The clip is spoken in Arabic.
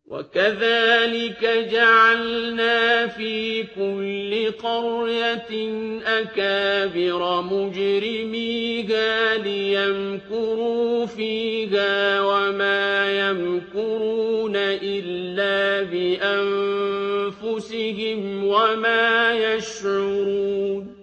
وَكَذَٰلِكَ جَعَلْنَا فِي كُلِّ قَرْيَةٍ أَكَابِرَ مُجْرِمِيهَا لِيَمْكُرُوا فِيهَا وَمَا يَمْكُرُونَ إِلَّا بِأَنفُسِهِمْ وَمَا يَشْعُرُونَ